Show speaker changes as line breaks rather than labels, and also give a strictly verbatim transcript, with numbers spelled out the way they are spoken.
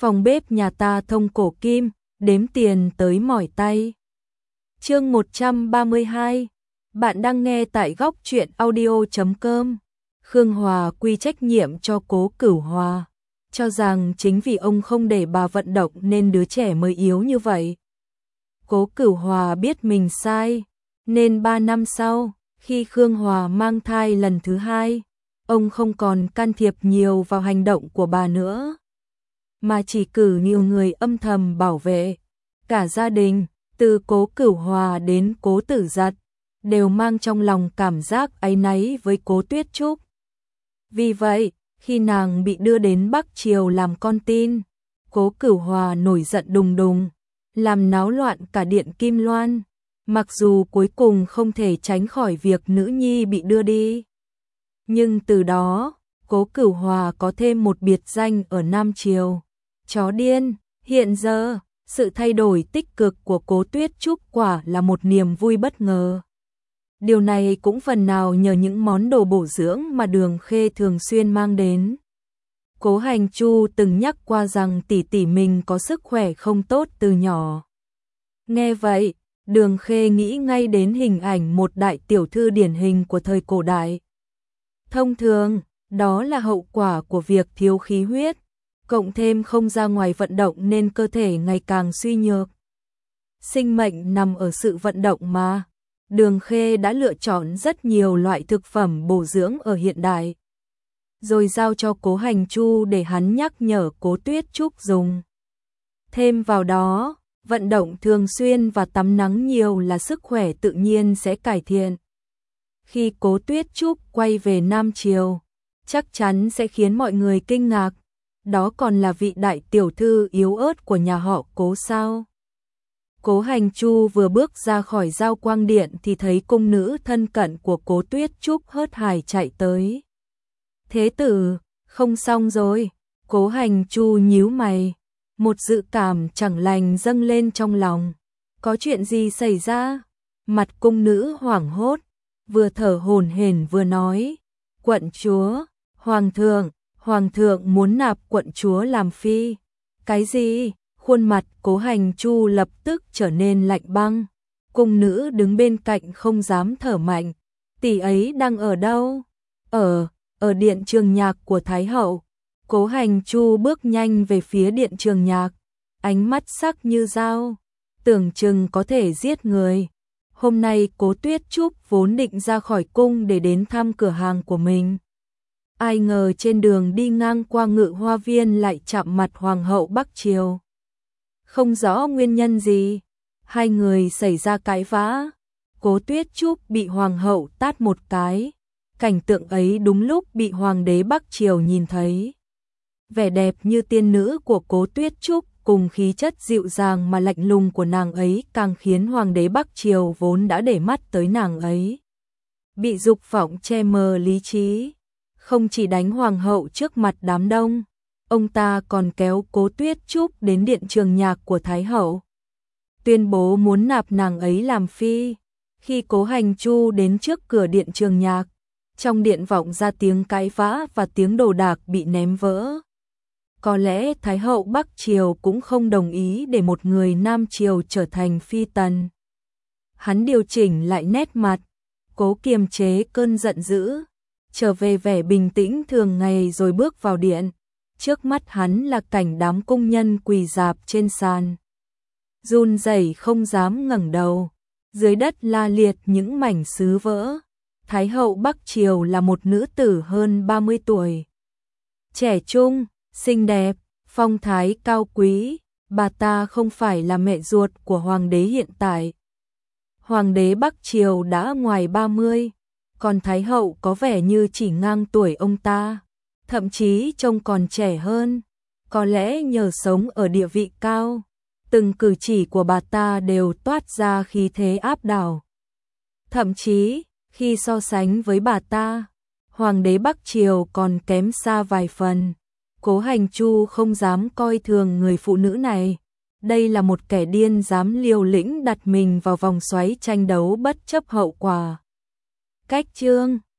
Phòng bếp nhà ta thông cổ kim, đếm tiền tới mỏi tay. Chương một trăm ba mươi hai. Bạn đang nghe tại góc truyện audio chấm com. Khương Hòa quy trách nhiệm cho Cố Cửu Hòa, cho rằng chính vì ông không để bà vận động nên đứa trẻ mới yếu như vậy. Cố Cửu Hòa biết mình sai, nên ba năm sau, khi Khương Hòa mang thai lần thứ hai, ông không còn can thiệp nhiều vào hành động của bà nữa, mà chỉ cử nhiều người âm thầm bảo vệ. Cả gia đình, từ Cố Cửu Hòa đến Cố Tử Giật, đều mang trong lòng cảm giác áy náy với Cố Tuyết Trúc. Vì vậy, khi nàng bị đưa đến Bắc Triều làm con tin, Cố Cửu Hòa nổi giận đùng đùng, làm náo loạn cả điện Kim Loan, mặc dù cuối cùng không thể tránh khỏi việc nữ nhi bị đưa đi. Nhưng từ đó, Cố Cửu Hòa có thêm một biệt danh ở Nam Triều, chó điên. Hiện giờ, sự thay đổi tích cực của Cố Tuyết Trúc quả là một niềm vui bất ngờ. Điều này cũng phần nào nhờ những món đồ bổ dưỡng mà Đường Khê thường xuyên mang đến. Cố Hành Chu từng nhắc qua rằng tỷ tỷ mình có sức khỏe không tốt từ nhỏ. Nghe vậy, Đường Khê nghĩ ngay đến hình ảnh một đại tiểu thư điển hình của thời cổ đại. Thông thường, đó là hậu quả của việc thiếu khí huyết, cộng thêm không ra ngoài vận động nên cơ thể ngày càng suy nhược. Sinh mệnh nằm ở sự vận động mà. Đường Khê đã lựa chọn rất nhiều loại thực phẩm bổ dưỡng ở hiện đại, rồi giao cho Cố Hành Chu để hắn nhắc nhở Cố Tuyết Trúc dùng. Thêm vào đó, vận động thường xuyên và tắm nắng nhiều là sức khỏe tự nhiên sẽ cải thiện. Khi Cố Tuyết Trúc quay về Nam Triều, chắc chắn sẽ khiến mọi người kinh ngạc. Đó còn là vị đại tiểu thư yếu ớt của nhà họ Cố sao? Cố Hành Chu vừa bước ra khỏi Giao Quang Điện thì thấy cung nữ thân cận của Cố Tuyết Trúc hớt hải chạy tới. Thế tử, không xong rồi. Cố Hành Chu nhíu mày, một dự cảm chẳng lành dâng lên trong lòng. Có chuyện gì xảy ra? Mặt cung nữ hoảng hốt, vừa thở hổn hển vừa nói: quận chúa, hoàng thượng, hoàng thượng muốn nạp quận chúa làm phi. Cái gì? Khuôn mặt Cố Hành Chu lập tức trở nên lạnh băng. Cung nữ đứng bên cạnh không dám thở mạnh. Tỷ ấy đang ở đâu? Ở, ở điện trường nhạc của Thái hậu. Cố Hành Chu bước nhanh về phía điện trường nhạc, ánh mắt sắc như dao, tưởng chừng có thể giết người. Hôm nay Cố Tuyết Trúc vốn định ra khỏi cung để đến thăm cửa hàng của mình. Ai ngờ trên đường đi ngang qua Ngự Hoa Viên lại chạm mặt Hoàng hậu Bắc Triều. Không rõ nguyên nhân gì, hai người xảy ra cãi vã. Cố Tuyết Trúc bị Hoàng hậu tát một cái. Cảnh tượng ấy đúng lúc bị Hoàng đế Bắc Triều nhìn thấy. Vẻ đẹp như tiên nữ của Cố Tuyết Trúc cùng khí chất dịu dàng mà lạnh lùng của nàng ấy càng khiến Hoàng đế Bắc Triều vốn đã để mắt tới nàng ấy bị dục vọng che mờ lý trí. Không chỉ đánh Hoàng hậu trước mặt đám đông, ông ta còn kéo Cố Tuyết Trúc đến điện trường nhạc của Thái hậu, tuyên bố muốn nạp nàng ấy làm phi. Khi Cố Hành Chu đến trước cửa điện trường nhạc, trong điện vọng ra tiếng cãi vã và tiếng đồ đạc bị ném vỡ. Có lẽ Thái hậu Bắc Triều cũng không đồng ý để một người Nam Triều trở thành phi tần. Hắn điều chỉnh lại nét mặt, cố kiềm chế cơn giận dữ, trở về vẻ bình tĩnh thường ngày rồi bước vào điện. Trước mắt hắn là cảnh đám cung nhân quỳ rạp trên sàn, run rẩy không dám ngẩng đầu. Dưới đất la liệt những mảnh sứ vỡ. Thái hậu Bắc Triều là một nữ tử hơn ba mươi tuổi, trẻ trung, xinh đẹp, phong thái cao quý. Bà ta không phải là mẹ ruột của hoàng đế hiện tại. Hoàng đế Bắc Triều đã ngoài ba mươi, còn Thái hậu có vẻ như chỉ ngang tuổi ông ta, thậm chí trông còn trẻ hơn. Có lẽ nhờ sống ở địa vị cao, từng cử chỉ của bà ta đều toát ra khí thế áp đảo. Thậm chí, khi so sánh với bà ta, Hoàng đế Bắc Triều còn kém xa vài phần. Cố Hành Chu không dám coi thường người phụ nữ này. Đây là một kẻ điên dám liều lĩnh đặt mình vào vòng xoáy tranh đấu bất chấp hậu quả. Cách chương